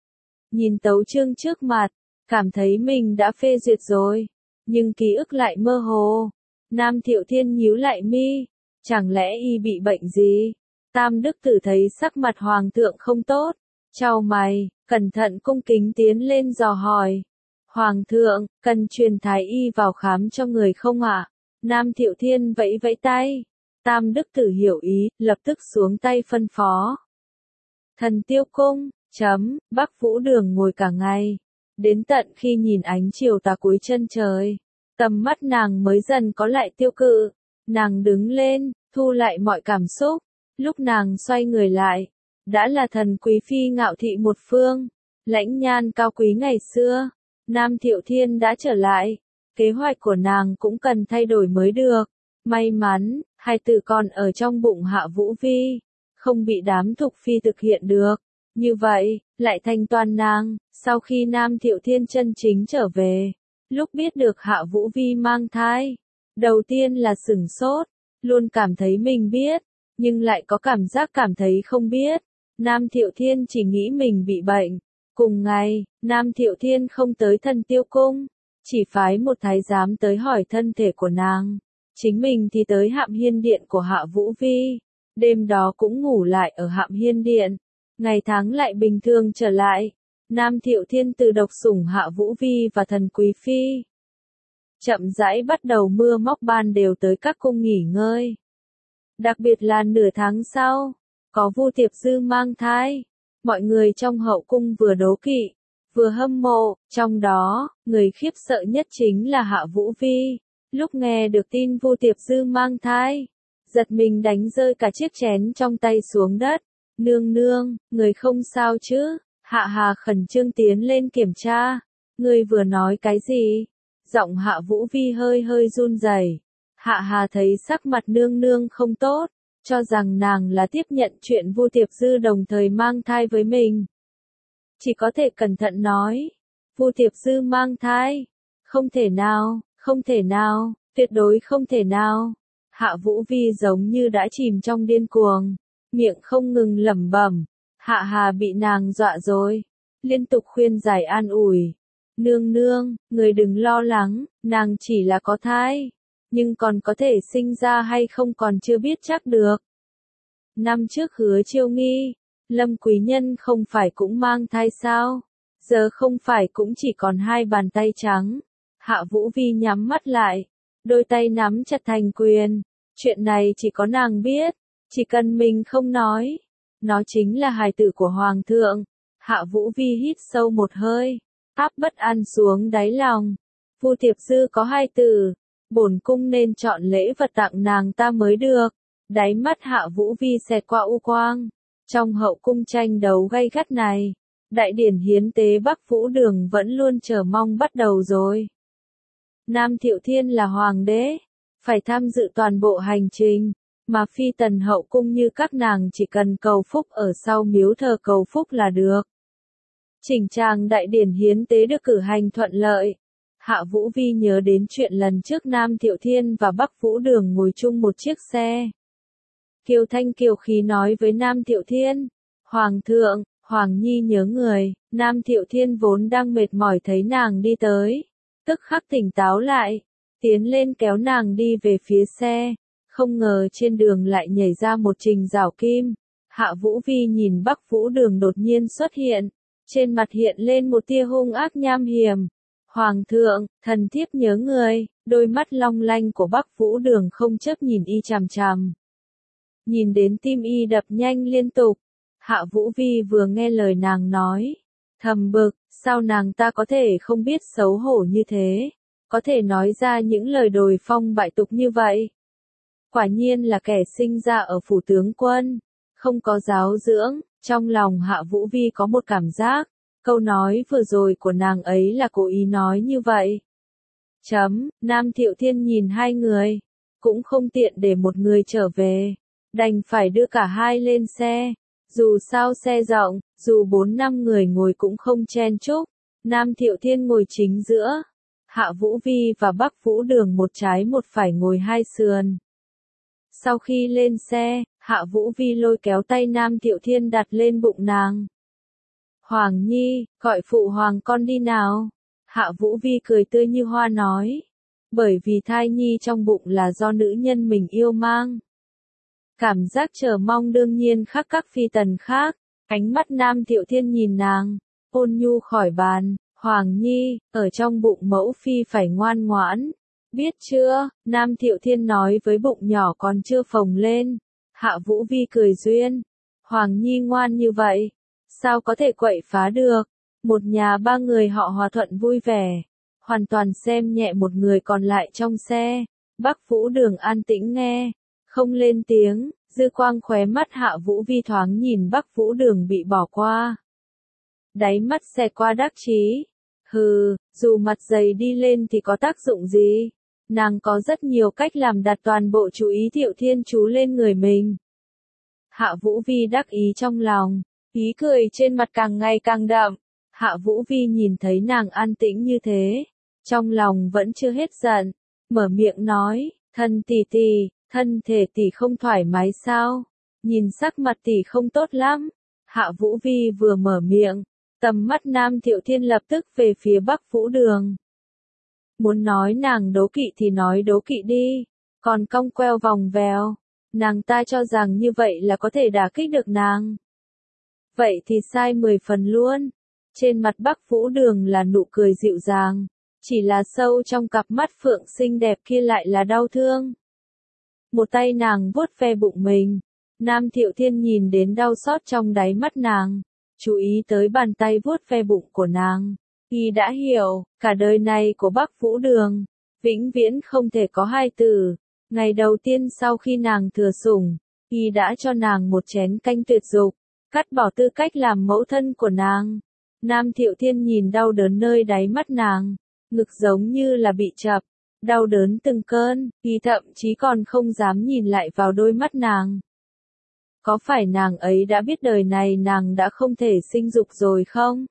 Nhìn tấu chương trước mặt, cảm thấy mình đã phê duyệt rồi, nhưng ký ức lại mơ hồ. Nam Thiệu Thiên nhíu lại mi, chẳng lẽ y bị bệnh gì? Tam Đức Tử thấy sắc mặt hoàng thượng không tốt, chau mày, cẩn thận cung kính tiến lên dò hỏi. Hoàng thượng, cần truyền thái y vào khám cho người không ạ? À? Nam Thiệu Thiên vẫy vẫy tay. Tam Đức Tử hiểu ý, lập tức xuống tay phân phó. Thần Tiêu Cung, chấm, Bắc Vũ Đường ngồi cả ngày, đến tận khi nhìn ánh chiều tà cuối chân trời, tầm mắt nàng mới dần có lại tiêu cự. Nàng đứng lên, thu lại mọi cảm xúc, lúc nàng xoay người lại, đã là thần quý phi ngạo thị một phương, lãnh nhan cao quý ngày xưa. Nam Thiệu Thiên đã trở lại, kế hoạch của nàng cũng cần thay đổi mới được. May mắn, hai tử con ở trong bụng Hạ Vũ Vi, không bị đám thục phi thực hiện được. Như vậy, lại thành toàn nàng. Sau khi Nam Thiệu Thiên chân chính trở về, lúc biết được Hạ Vũ Vi mang thai, đầu tiên là sửng sốt, luôn cảm thấy mình biết, nhưng lại có cảm giác cảm thấy không biết. Nam Thiệu Thiên chỉ nghĩ mình bị bệnh. Cùng ngày, Nam Thiệu Thiên không tới Thần Tiêu Cung, chỉ phái một thái giám tới hỏi thân thể của nàng. Chính mình thì tới Hạm Hiên Điện của Hạ Vũ Vi, đêm đó cũng ngủ lại ở Hạm Hiên Điện. Ngày tháng lại bình thường trở lại, Nam Thiệu Thiên từ độc sủng Hạ Vũ Vi và thần quý phi. Chậm rãi bắt đầu mưa móc ban đều tới các cung nghỉ ngơi. Đặc biệt là nửa tháng sau, có Vu Tiệp Dư mang thai, mọi người trong hậu cung vừa đố kỵ, vừa hâm mộ, trong đó, người khiếp sợ nhất chính là Hạ Vũ Vi. Lúc nghe được tin Vu Tiệp Dư mang thai, giật mình đánh rơi cả chiếc chén trong tay xuống đất. Nương nương, người không sao chứ? Hạ Hà khẩn trương tiến lên kiểm tra. Người vừa nói cái gì? Giọng Hạ Vũ Vi hơi hơi run rẩy. Hạ Hà thấy sắc mặt nương nương không tốt, cho rằng nàng là tiếp nhận chuyện Vu Tiệp Dư đồng thời mang thai với mình. Chỉ có thể cẩn thận nói, Vu Tiệp Dư mang thai? Không thể nào, không thể nào, tuyệt đối không thể nào. Hạ Vũ Vi giống như đã chìm trong điên cuồng, miệng không ngừng lẩm bẩm. Hạ Hà bị nàng dọa rồi, liên tục khuyên giải an ủi. Nương nương, người đừng lo lắng, nàng chỉ là có thai, nhưng còn có thể sinh ra hay không còn chưa biết chắc được. Năm trước Hứa Chiêu Nghi, Lâm Quý Nhân không phải cũng mang thai sao? Giờ không phải cũng chỉ còn hai bàn tay trắng. Hạ Vũ Vi nhắm mắt lại, đôi tay nắm chặt thành quyền. Chuyện này chỉ có nàng biết, chỉ cần mình không nói. Nó chính là hài tử của Hoàng thượng. Hạ Vũ Vi hít sâu một hơi, áp bất an xuống đáy lòng. Vu Tiệp Dư có hai tử, bổn cung nên chọn lễ vật tặng nàng ta mới được. Đáy mắt Hạ Vũ Vi xẹt qua u quang. Trong hậu cung tranh đấu gay gắt này, đại điển hiến tế Bắc Vũ Đường vẫn luôn chờ mong bắt đầu rồi. Nam Thiệu Thiên là hoàng đế, phải tham dự toàn bộ hành trình, mà phi tần hậu cung như các nàng chỉ cần cầu phúc ở sau miếu thờ cầu phúc là được. Chỉnh tràng đại điển hiến tế được cử hành thuận lợi. Hạ Vũ Vi nhớ đến chuyện lần trước Nam Thiệu Thiên và Bắc Vũ Đường ngồi chung một chiếc xe. Kiều Thanh kiều khí nói với Nam Thiệu Thiên, Hoàng thượng, Hoàng Nhi nhớ người. Nam Thiệu Thiên vốn đang mệt mỏi thấy nàng đi tới, tức khắc tỉnh táo lại, tiến lên kéo nàng đi về phía xe. Không ngờ trên đường lại nhảy ra một Trình Giảo Kim. Hạ Vũ Vi nhìn Bắc Vũ Đường đột nhiên xuất hiện, trên mặt hiện lên một tia hung ác nham hiểm. Hoàng thượng, thần thiếp nhớ người, đôi mắt long lanh của Bắc Vũ Đường không chớp nhìn y chằm chằm. Nhìn đến tim y đập nhanh liên tục. Hạ Vũ Vi vừa nghe lời nàng nói, thầm bực, sao nàng ta có thể không biết xấu hổ như thế, có thể nói ra những lời đồi phong bại tục như vậy. Quả nhiên là kẻ sinh ra ở phủ tướng quân, không có giáo dưỡng. Trong lòng Hạ Vũ Vi có một cảm giác, câu nói vừa rồi của nàng ấy là cố ý nói như vậy. Chấm, Nam Thiệu Thiên nhìn hai người, cũng không tiện để một người trở về, đành phải đưa cả hai lên xe. Dù sao xe rộng, dù bốn năm người ngồi cũng không chen chúc. Nam Thiệu Thiên ngồi chính giữa, Hạ Vũ Vi và Bắc Vũ Đường một trái một phải ngồi hai sườn. Sau khi lên xe, Hạ Vũ Vi lôi kéo tay Nam Thiệu Thiên đặt lên bụng nàng. Hoàng Nhi, gọi phụ hoàng con đi nào. Hạ Vũ Vi cười tươi như hoa nói. Bởi vì thai nhi trong bụng là do nữ nhân mình yêu mang. Cảm giác chờ mong đương nhiên khác các phi tần khác. Ánh mắt Nam Thiệu Thiên nhìn nàng, ôn nhu khỏi bàn. Hoàng Nhi, ở trong bụng mẫu phi phải ngoan ngoãn. Biết chưa, Nam Thiệu Thiên nói với bụng nhỏ còn chưa phồng lên. Hạ Vũ Vi cười duyên. Hoàng Nhi ngoan như vậy, sao có thể quậy phá được. Một nhà ba người họ hòa thuận vui vẻ, hoàn toàn xem nhẹ một người còn lại trong xe. Bắc Vũ Đường an tĩnh nghe, không lên tiếng, dư quang khóe mắt Hạ Vũ Vi thoáng nhìn Bắc Vũ Đường bị bỏ qua. Đáy mắt xẹt qua đắc chí. Hừ, dù mặt dày đi lên thì có tác dụng gì? Nàng có rất nhiều cách làm đặt toàn bộ chú ý Thiệu Thiên chú lên người mình. Hạ Vũ Vi đắc ý trong lòng, ý cười trên mặt càng ngày càng đậm. Hạ Vũ Vi nhìn thấy nàng an tĩnh như thế, trong lòng vẫn chưa hết giận, mở miệng nói, thân tỷ tỷ, thân thể tỷ không thoải mái sao? Nhìn sắc mặt tỷ không tốt lắm. Hạ Vũ Vi vừa mở miệng, tầm mắt Nam Thiệu Thiên lập tức về phía Bắc Vũ Đường. Muốn nói nàng đố kỵ thì nói đố kỵ đi, còn cong queo vòng vèo, nàng ta cho rằng như vậy là có thể đả kích được nàng. Vậy thì sai mười phần luôn. Trên mặt Bắc Vũ Đường là nụ cười dịu dàng, chỉ là sâu trong cặp mắt phượng xinh đẹp kia lại là đau thương. Một tay nàng vuốt ve bụng mình, Nam Thiệu Thiên nhìn đến đau xót trong đáy mắt nàng, chú ý tới bàn tay vuốt ve bụng của nàng. Y đã hiểu, cả đời này của Bắc Vũ Đường, vĩnh viễn không thể có hai tử. Ngày đầu tiên sau khi nàng thừa sủng, Y đã cho nàng một chén canh tuyệt dục, cắt bỏ tư cách làm mẫu thân của nàng. Nam Thiệu Thiên nhìn đau đớn nơi đáy mắt nàng, ngực giống như là bị chập, đau đớn từng cơn, Y thậm chí còn không dám nhìn lại vào đôi mắt nàng. Có phải nàng ấy đã biết đời này nàng đã không thể sinh dục rồi không?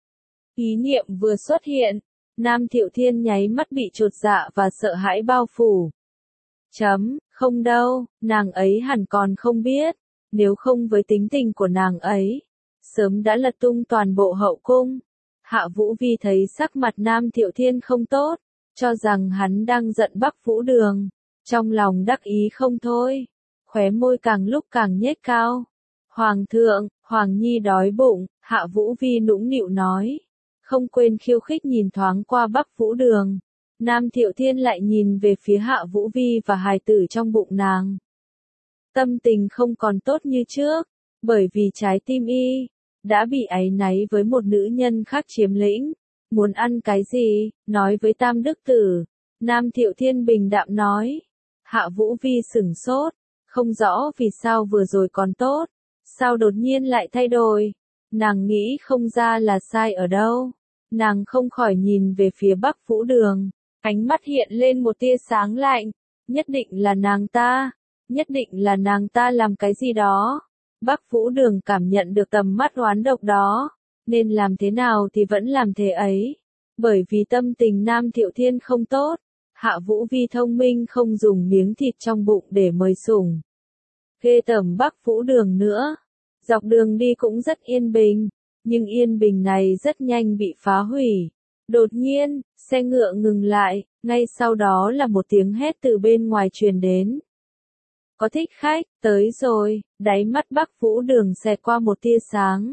Ý niệm vừa xuất hiện, Nam Thiệu Thiên nháy mắt bị chột dạ và sợ hãi bao phủ. Chấm, không đâu, nàng ấy hẳn còn không biết, nếu không với tính tình của nàng ấy, sớm đã lật tung toàn bộ hậu cung. Hạ Vũ Vi thấy sắc mặt Nam Thiệu Thiên không tốt, cho rằng hắn đang giận Bắc Vũ Đường, trong lòng đắc ý không thôi, khóe môi càng lúc càng nhếch cao. Hoàng thượng, Hoàng Nhi đói bụng, Hạ Vũ Vi nũng nịu nói. Không quên khiêu khích nhìn thoáng qua Bắc Vũ Đường. Nam Thiệu Thiên lại nhìn về phía Hạ Vũ Vi và hài tử trong bụng nàng. Tâm tình không còn tốt như trước, bởi vì trái tim y đã bị áy náy với một nữ nhân khác chiếm lĩnh. Muốn ăn cái gì, nói với Tam Đức Tử. Nam Thiệu Thiên bình đạm nói. Hạ Vũ Vi sửng sốt, không rõ vì sao vừa rồi còn tốt, sao đột nhiên lại thay đổi. Nàng nghĩ không ra là sai ở đâu. Nàng không khỏi nhìn về phía Bắc Vũ Đường, ánh mắt hiện lên một tia sáng lạnh. Nhất định là nàng ta, nhất định là nàng ta làm cái gì đó. Bắc Vũ Đường cảm nhận được tầm mắt oán độc đó, nên làm thế nào thì vẫn làm thế ấy. Bởi vì tâm tình Nam Thiệu Thiên không tốt, Hạ Vũ Vi thông minh không dùng miếng thịt trong bụng để mời sủng. Ghê tởm Bắc Vũ Đường nữa. Dọc đường đi cũng rất yên bình, nhưng yên bình này rất nhanh bị phá hủy. Đột nhiên, xe ngựa ngừng lại, ngay sau đó là một tiếng hét từ bên ngoài truyền đến. Có thích khách, tới rồi, đáy mắt Bắc Vũ Đường xẹt qua một tia sáng.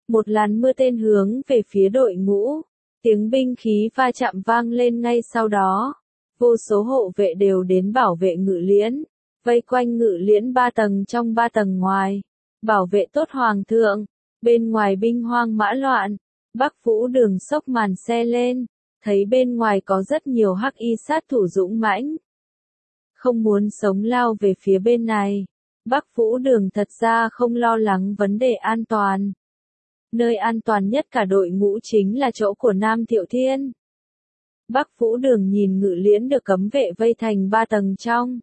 một làn mưa tên hướng về phía đội ngũ. Tiếng binh khí va chạm vang lên ngay sau đó. Vô số hộ vệ đều đến bảo vệ Ngự Liễn, vây quanh Ngự Liễn ba tầng trong ba tầng ngoài, bảo vệ tốt hoàng thượng. Bên ngoài binh hoang mã loạn, Bắc Vũ Đường xốc màn xe lên, thấy bên ngoài có rất nhiều hắc y sát thủ dũng mãnh. Không muốn sống lao về phía bên này. Bắc Vũ Đường thật ra không lo lắng vấn đề an toàn. Nơi an toàn nhất cả đội ngũ chính là chỗ của Nam Thiệu Thiên. Bắc Vũ Đường nhìn Ngự Liễn được cấm vệ vây thành ba tầng trong,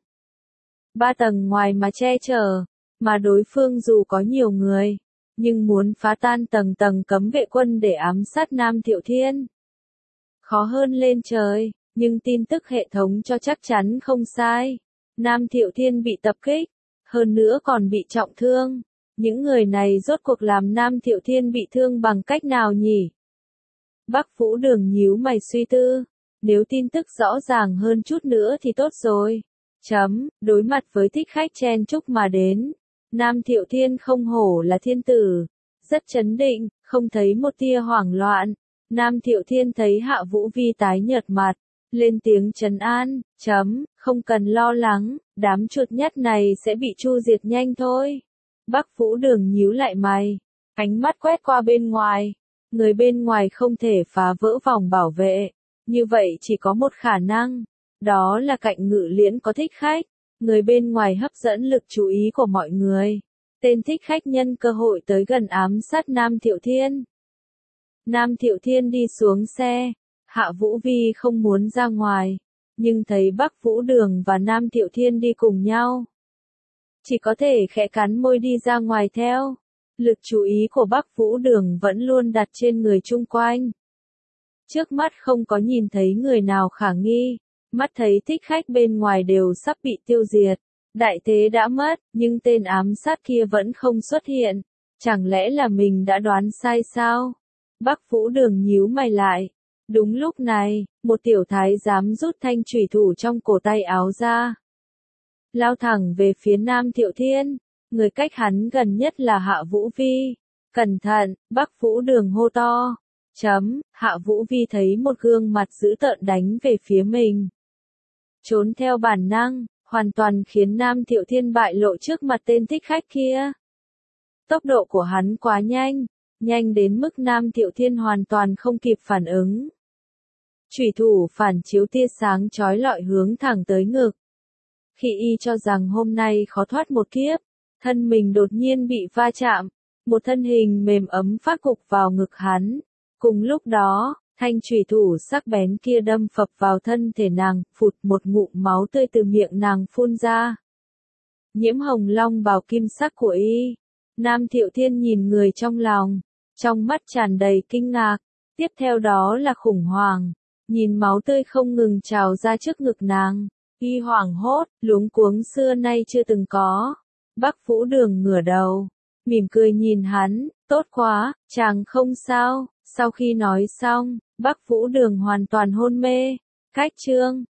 ba tầng ngoài mà che chở, mà đối phương dù có nhiều người, nhưng muốn phá tan tầng tầng cấm vệ quân để ám sát Nam Thiệu Thiên, khó hơn lên trời. Nhưng tin tức hệ thống cho chắc chắn không sai. Nam Thiệu Thiên bị tập kích, hơn nữa còn bị trọng thương. Những người này rốt cuộc làm Nam Thiệu Thiên bị thương bằng cách nào nhỉ? Bắc Vũ Đường nhíu mày suy tư. Nếu tin tức rõ ràng hơn chút nữa thì tốt rồi. Chấm, đối mặt với thích khách chen chúc mà đến. Nam Thiệu Thiên không hổ là thiên tử. Rất trấn định, không thấy một tia hoảng loạn. Nam Thiệu Thiên thấy Hạ Vũ Vi tái nhợt mặt. Lên tiếng trấn an, chấm, không cần lo lắng, đám chuột nhắt này sẽ bị chu diệt nhanh thôi. Bắc Vũ Đường nhíu lại mày, ánh mắt quét qua bên ngoài. Người bên ngoài không thể phá vỡ vòng bảo vệ. Như vậy chỉ có một khả năng, đó là cạnh Ngự Liễn có thích khách. Người bên ngoài hấp dẫn lực chú ý của mọi người. Tên thích khách nhân cơ hội tới gần ám sát Nam Thiệu Thiên. Nam Thiệu Thiên đi xuống xe. Hạ Vũ Vi không muốn ra ngoài, nhưng thấy Bắc Vũ Đường và Nam Thiệu Thiên đi cùng nhau. Chỉ có thể khẽ cắn môi đi ra ngoài theo. Lực chú ý của Bắc Vũ Đường vẫn luôn đặt trên người chung quanh. Trước mắt không có nhìn thấy người nào khả nghi, mắt thấy thích khách bên ngoài đều sắp bị tiêu diệt. Đại thế đã mất, nhưng tên ám sát kia vẫn không xuất hiện. Chẳng lẽ là mình đã đoán sai sao? Bắc Vũ Đường nhíu mày lại. Đúng lúc này, một tiểu thái giám rút thanh chủy thủ trong cổ tay áo ra. Lao thẳng về phía Nam Thiệu Thiên, người cách hắn gần nhất là Hạ Vũ Vi. Cẩn thận, Bắc Vũ Đường hô to. Chấm, Hạ Vũ Vi thấy một gương mặt dữ tợn đánh về phía mình. Trốn theo bản năng, hoàn toàn khiến Nam Thiệu Thiên bại lộ trước mặt tên thích khách kia. Tốc độ của hắn quá nhanh, nhanh đến mức Nam Thiệu Thiên hoàn toàn không kịp phản ứng. Chủy thủ phản chiếu tia sáng chói lọi hướng thẳng tới ngực. Khi y cho rằng hôm nay khó thoát một kiếp, thân mình đột nhiên bị va chạm, một thân hình mềm ấm phát gục vào ngực hắn. Cùng lúc đó, thanh chủy thủ sắc bén kia đâm phập vào thân thể nàng, phụt một ngụm máu tươi từ miệng nàng phun ra. Nhiễm hồng long bào kim sắc của y. Nam Thiệu Thiên nhìn người trong lòng, trong mắt tràn đầy kinh ngạc, tiếp theo đó là khủng hoảng. Nhìn máu tươi không ngừng trào ra trước ngực nàng, y hoảng hốt, luống cuống xưa nay chưa từng có. Bắc Vũ Đường ngửa đầu, mỉm cười nhìn hắn, tốt quá, chàng không sao. Sau khi nói xong, Bắc Vũ Đường hoàn toàn hôn mê. Cách chương